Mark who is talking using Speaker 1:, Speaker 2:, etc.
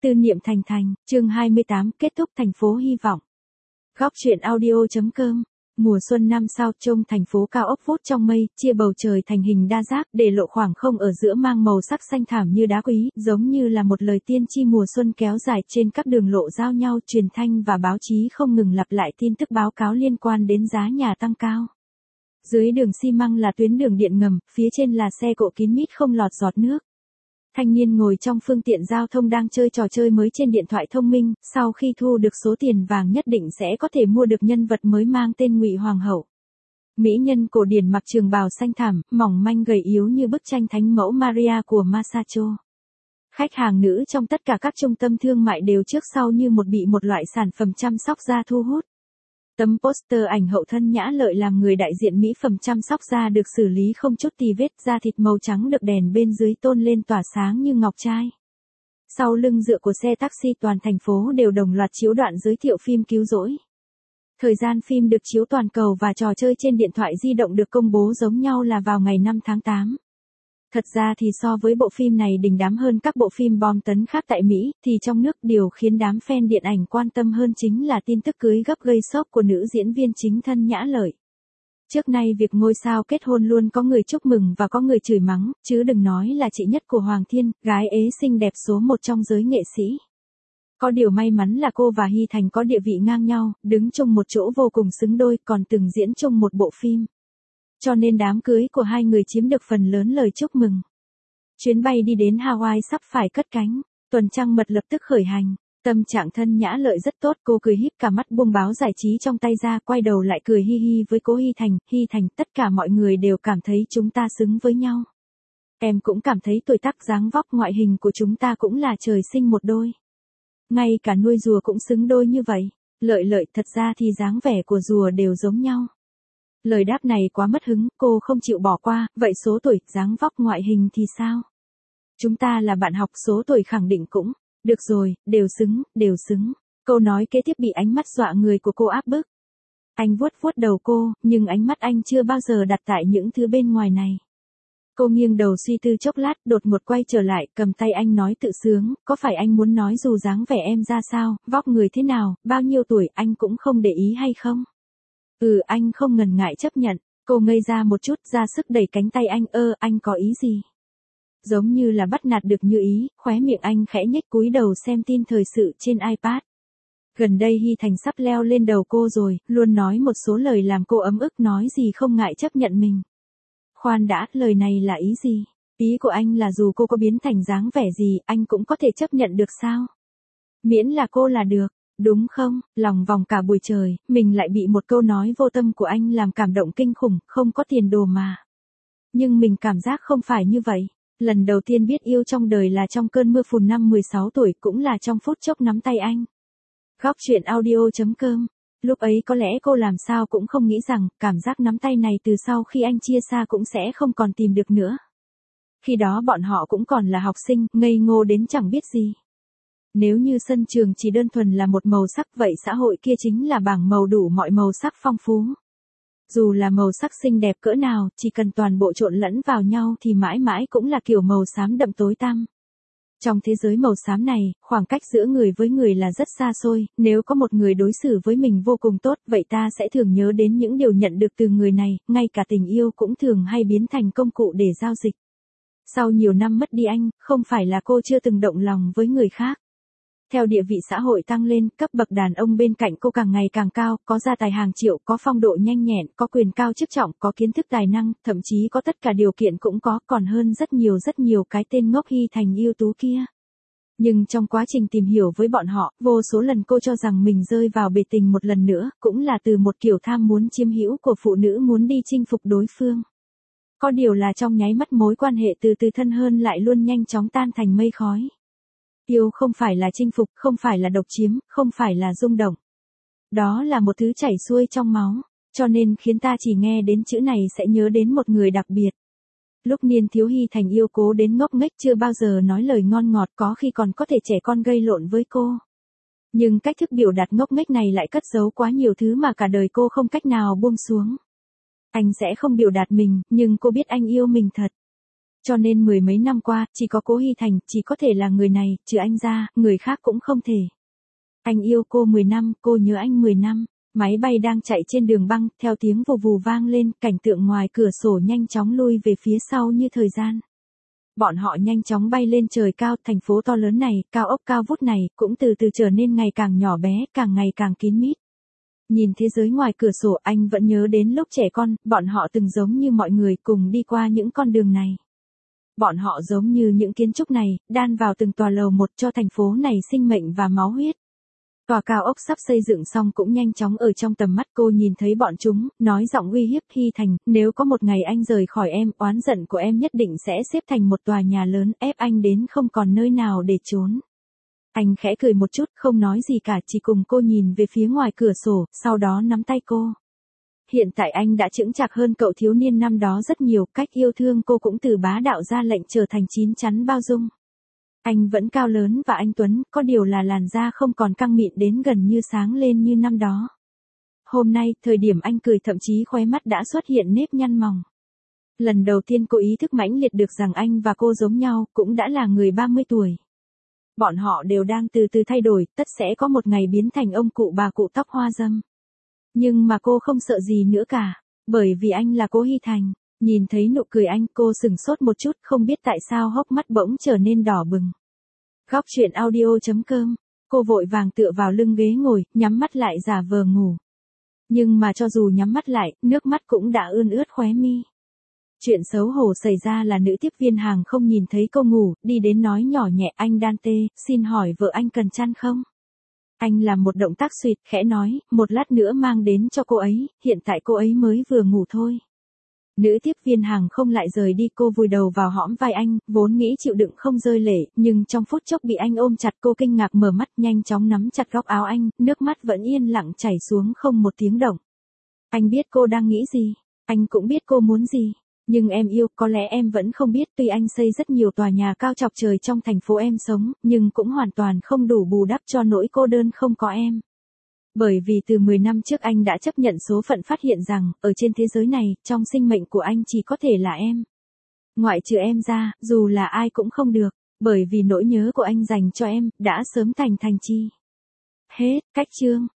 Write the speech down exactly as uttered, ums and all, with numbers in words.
Speaker 1: Tư niệm thành thành, chương hai mươi tám, kết thúc thành phố hy vọng. Góc truyện audio.com. Mùa xuân năm sao, trông thành phố cao ốc vút trong mây, chia bầu trời thành hình đa giác, để lộ khoảng không ở giữa mang màu sắc xanh thảm như đá quý, giống như là một lời tiên tri mùa xuân kéo dài trên các đường lộ giao nhau. Truyền thanh và báo chí không ngừng lặp lại tin tức báo cáo liên quan đến giá nhà tăng cao. Dưới đường xi măng là tuyến đường điện ngầm, phía trên là xe cộ kín mít không lọt giọt nước. Thanh niên ngồi trong phương tiện giao thông đang chơi trò chơi mới trên điện thoại thông minh, sau khi thu được số tiền vàng nhất định sẽ có thể mua được nhân vật mới mang tên Ngụy Hoàng hậu. Mỹ nhân cổ điển mặc trường bào xanh thẳm, mỏng manh gầy yếu như bức tranh thánh mẫu Maria của Massacho. Khách hàng nữ trong tất cả các trung tâm thương mại đều trước sau như một bị một loại sản phẩm chăm sóc da thu hút. Tấm poster ảnh hậu thân nhã lợi làm người đại diện mỹ phẩm chăm sóc da được xử lý không chút tì vết, da thịt màu trắng được đèn bên dưới tôn lên tỏa sáng như ngọc trai. Sau lưng dựa của xe taxi toàn thành phố đều đồng loạt chiếu đoạn giới thiệu phim cứu rỗi. Thời gian phim được chiếu toàn cầu và trò chơi trên điện thoại di động được công bố giống nhau là vào ngày năm tháng tám. Thật ra thì so với bộ phim này đình đám hơn các bộ phim bom tấn khác tại Mỹ, thì trong nước điều khiến đám fan điện ảnh quan tâm hơn chính là tin tức cưới gấp gây sốc của nữ diễn viên chính thân Nhã Lợi. Trước nay việc ngôi sao kết hôn luôn có người chúc mừng và có người chửi mắng, chứ đừng nói là chị nhất của Hoàng Thiên, gái ế xinh đẹp số một trong giới nghệ sĩ. Có điều may mắn là cô và Hy Thành có địa vị ngang nhau, đứng chung một chỗ vô cùng xứng đôi, còn từng diễn chung một bộ phim. Cho nên đám cưới của hai người chiếm được phần lớn lời chúc mừng. Chuyến bay đi đến Hawaii sắp phải cất cánh, tuần trăng mật lập tức khởi hành. Tâm trạng thân Nhã Lợi rất tốt, cô cười híp cả mắt buông báo giải trí trong tay ra, quay đầu lại cười hi hi với cố Hy Thành. Hy Thành, tất cả mọi người đều cảm thấy chúng ta xứng với nhau. Em cũng cảm thấy tuổi tác dáng vóc ngoại hình của chúng ta cũng là trời sinh một đôi. Ngay cả nuôi rùa cũng xứng đôi như vậy. Lợi Lợi, thật ra thì dáng vẻ của rùa đều giống nhau. Lời đáp này quá mất hứng, cô không chịu bỏ qua. Vậy số tuổi, dáng vóc ngoại hình thì sao? Chúng ta là bạn học, số tuổi khẳng định cũng. Được rồi, đều xứng, đều xứng. Câu nói kế tiếp bị ánh mắt dọa người của cô áp bức. Anh vuốt vuốt đầu cô, nhưng ánh mắt anh chưa bao giờ đặt tại những thứ bên ngoài này. Cô nghiêng đầu suy tư chốc lát, đột ngột quay trở lại, cầm tay anh nói tự sướng. Có phải anh muốn nói dù dáng vẻ em ra sao, vóc người thế nào, bao nhiêu tuổi anh cũng không để ý hay không? Ừ, anh không ngần ngại chấp nhận. Cô ngây ra một chút, ra sức đẩy cánh tay anh. Ơ, anh có ý gì? Giống như là bắt nạt được như ý, khóe miệng anh khẽ nhếch cúi đầu xem tin thời sự trên iPad. Gần đây Hy Thành sắp leo lên đầu cô rồi, luôn nói một số lời làm cô ấm ức, nói gì không ngại chấp nhận mình. Khoan đã, lời này là ý gì? Ý của anh là dù cô có biến thành dáng vẻ gì, anh cũng có thể chấp nhận được sao? Miễn là cô là được. Đúng không? Lòng vòng cả buổi trời, mình lại bị một câu nói vô tâm của anh làm cảm động kinh khủng, không có tiền đồ mà. Nhưng mình cảm giác không phải như vậy. Lần đầu tiên biết yêu trong đời là trong cơn mưa phùn năm mười sáu tuổi, cũng là trong phút chốc nắm tay anh. Góc truyện audio.com. Lúc ấy có lẽ cô làm sao cũng không nghĩ rằng, cảm giác nắm tay này từ sau khi anh chia xa cũng sẽ không còn tìm được nữa. Khi đó bọn họ cũng còn là học sinh, ngây ngô đến chẳng biết gì. Nếu như sân trường chỉ đơn thuần là một màu sắc, vậy xã hội kia chính là bảng màu đủ mọi màu sắc phong phú. Dù là màu sắc xinh đẹp cỡ nào, chỉ cần toàn bộ trộn lẫn vào nhau thì mãi mãi cũng là kiểu màu xám đậm tối tăm. Trong thế giới màu xám này, khoảng cách giữa người với người là rất xa xôi, nếu có một người đối xử với mình vô cùng tốt, vậy ta sẽ thường nhớ đến những điều nhận được từ người này, ngay cả tình yêu cũng thường hay biến thành công cụ để giao dịch. Sau nhiều năm mất đi anh, không phải là cô chưa từng động lòng với người khác. Theo địa vị xã hội tăng lên, cấp bậc đàn ông bên cạnh cô càng ngày càng cao, có gia tài hàng triệu, có phong độ nhanh nhẹn, có quyền cao chức trọng, có kiến thức tài năng, thậm chí có tất cả điều kiện cũng có, còn hơn rất nhiều rất nhiều cái tên ngốc Hy Thành ưu tú kia. Nhưng trong quá trình tìm hiểu với bọn họ, vô số lần cô cho rằng mình rơi vào bể tình một lần nữa, cũng là từ một kiểu tham muốn chiếm hữu của phụ nữ muốn đi chinh phục đối phương. Có điều là trong nháy mắt mối quan hệ từ từ thân hơn lại luôn nhanh chóng tan thành mây khói. Yêu không phải là chinh phục, không phải là độc chiếm, không phải là rung động. Đó là một thứ chảy xuôi trong máu, cho nên khiến ta chỉ nghe đến chữ này sẽ nhớ đến một người đặc biệt. Lúc niên thiếu Hy Thành yêu cố đến ngốc nghếch, chưa bao giờ nói lời ngon ngọt, có khi còn có thể trẻ con gây lộn với cô. Nhưng cách thức biểu đạt ngốc nghếch này lại cất giấu quá nhiều thứ mà cả đời cô không cách nào buông xuống. Anh sẽ không biểu đạt mình, nhưng cô biết anh yêu mình thật. Cho nên mười mấy năm qua, chỉ có Cố Hy Thành, chỉ có thể là người này, trừ anh ra, người khác cũng không thể. Anh yêu cô mười năm, cô nhớ anh mười năm. Máy bay đang chạy trên đường băng, theo tiếng vù vù vang lên, cảnh tượng ngoài cửa sổ nhanh chóng lui về phía sau như thời gian. Bọn họ nhanh chóng bay lên trời cao, thành phố to lớn này, cao ốc cao vút này, cũng từ từ trở nên ngày càng nhỏ bé, càng ngày càng kín mít. Nhìn thế giới ngoài cửa sổ, anh vẫn nhớ đến lúc trẻ con, bọn họ từng giống như mọi người cùng đi qua những con đường này. Bọn họ giống như những kiến trúc này, đan vào từng tòa lầu một cho thành phố này sinh mệnh và máu huyết. Tòa cao ốc sắp xây dựng xong cũng nhanh chóng ở trong tầm mắt cô, nhìn thấy bọn chúng, nói giọng uy hiếp: Hy Thành, nếu có một ngày anh rời khỏi em, oán giận của em nhất định sẽ xếp thành một tòa nhà lớn, ép anh đến không còn nơi nào để trốn. Anh khẽ cười một chút, không nói gì cả, chỉ cùng cô nhìn về phía ngoài cửa sổ, sau đó nắm tay cô. Hiện tại anh đã chững chạc hơn cậu thiếu niên năm đó rất nhiều, cách yêu thương cô cũng từ bá đạo ra lệnh trở thành chín chắn bao dung. Anh vẫn cao lớn và anh tuấn, có điều là làn da không còn căng mịn đến gần như sáng lên như năm đó. Hôm nay, thời điểm anh cười thậm chí khóe mắt đã xuất hiện nếp nhăn mỏng. Lần đầu tiên cô ý thức mãnh liệt được rằng anh và cô giống nhau, cũng đã là người ba mươi tuổi. Bọn họ đều đang từ từ thay đổi, tất sẽ có một ngày biến thành ông cụ bà cụ tóc hoa râm. Nhưng mà cô không sợ gì nữa cả, bởi vì anh là Cố Hy Thành. Nhìn thấy nụ cười anh, cô sừng sốt một chút, không biết tại sao hốc mắt bỗng trở nên đỏ bừng. Góc truyện audio chấm com, cô vội vàng tựa vào lưng ghế ngồi, nhắm mắt lại giả vờ ngủ. Nhưng mà cho dù nhắm mắt lại, nước mắt cũng đã ươn ướt khóe mi. Chuyện xấu hổ xảy ra là nữ tiếp viên hàng không nhìn thấy cô ngủ, đi đến nói nhỏ nhẹ: Anh Dante, xin hỏi vợ anh cần chăn không? Anh làm một động tác suỵt, khẽ nói: một lát nữa mang đến cho cô ấy, hiện tại cô ấy mới vừa ngủ thôi. Nữ tiếp viên hàng không lại rời đi, cô vùi đầu vào hõm vai anh, vốn nghĩ chịu đựng không rơi lệ, nhưng trong phút chốc bị anh ôm chặt, cô kinh ngạc mở mắt, nhanh chóng nắm chặt góc áo anh, nước mắt vẫn yên lặng chảy xuống không một tiếng động. Anh biết cô đang nghĩ gì, anh cũng biết cô muốn gì. Nhưng em yêu, có lẽ em vẫn không biết, tuy anh xây rất nhiều tòa nhà cao chọc trời trong thành phố em sống, nhưng cũng hoàn toàn không đủ bù đắp cho nỗi cô đơn không có em. Bởi vì từ mười năm trước anh đã chấp nhận số phận, phát hiện rằng, ở trên thế giới này, trong sinh mệnh của anh chỉ có thể là em. Ngoại trừ em ra, dù là ai cũng không được, bởi vì nỗi nhớ của anh dành cho em, đã sớm thành thành chi. Hết, cách chương.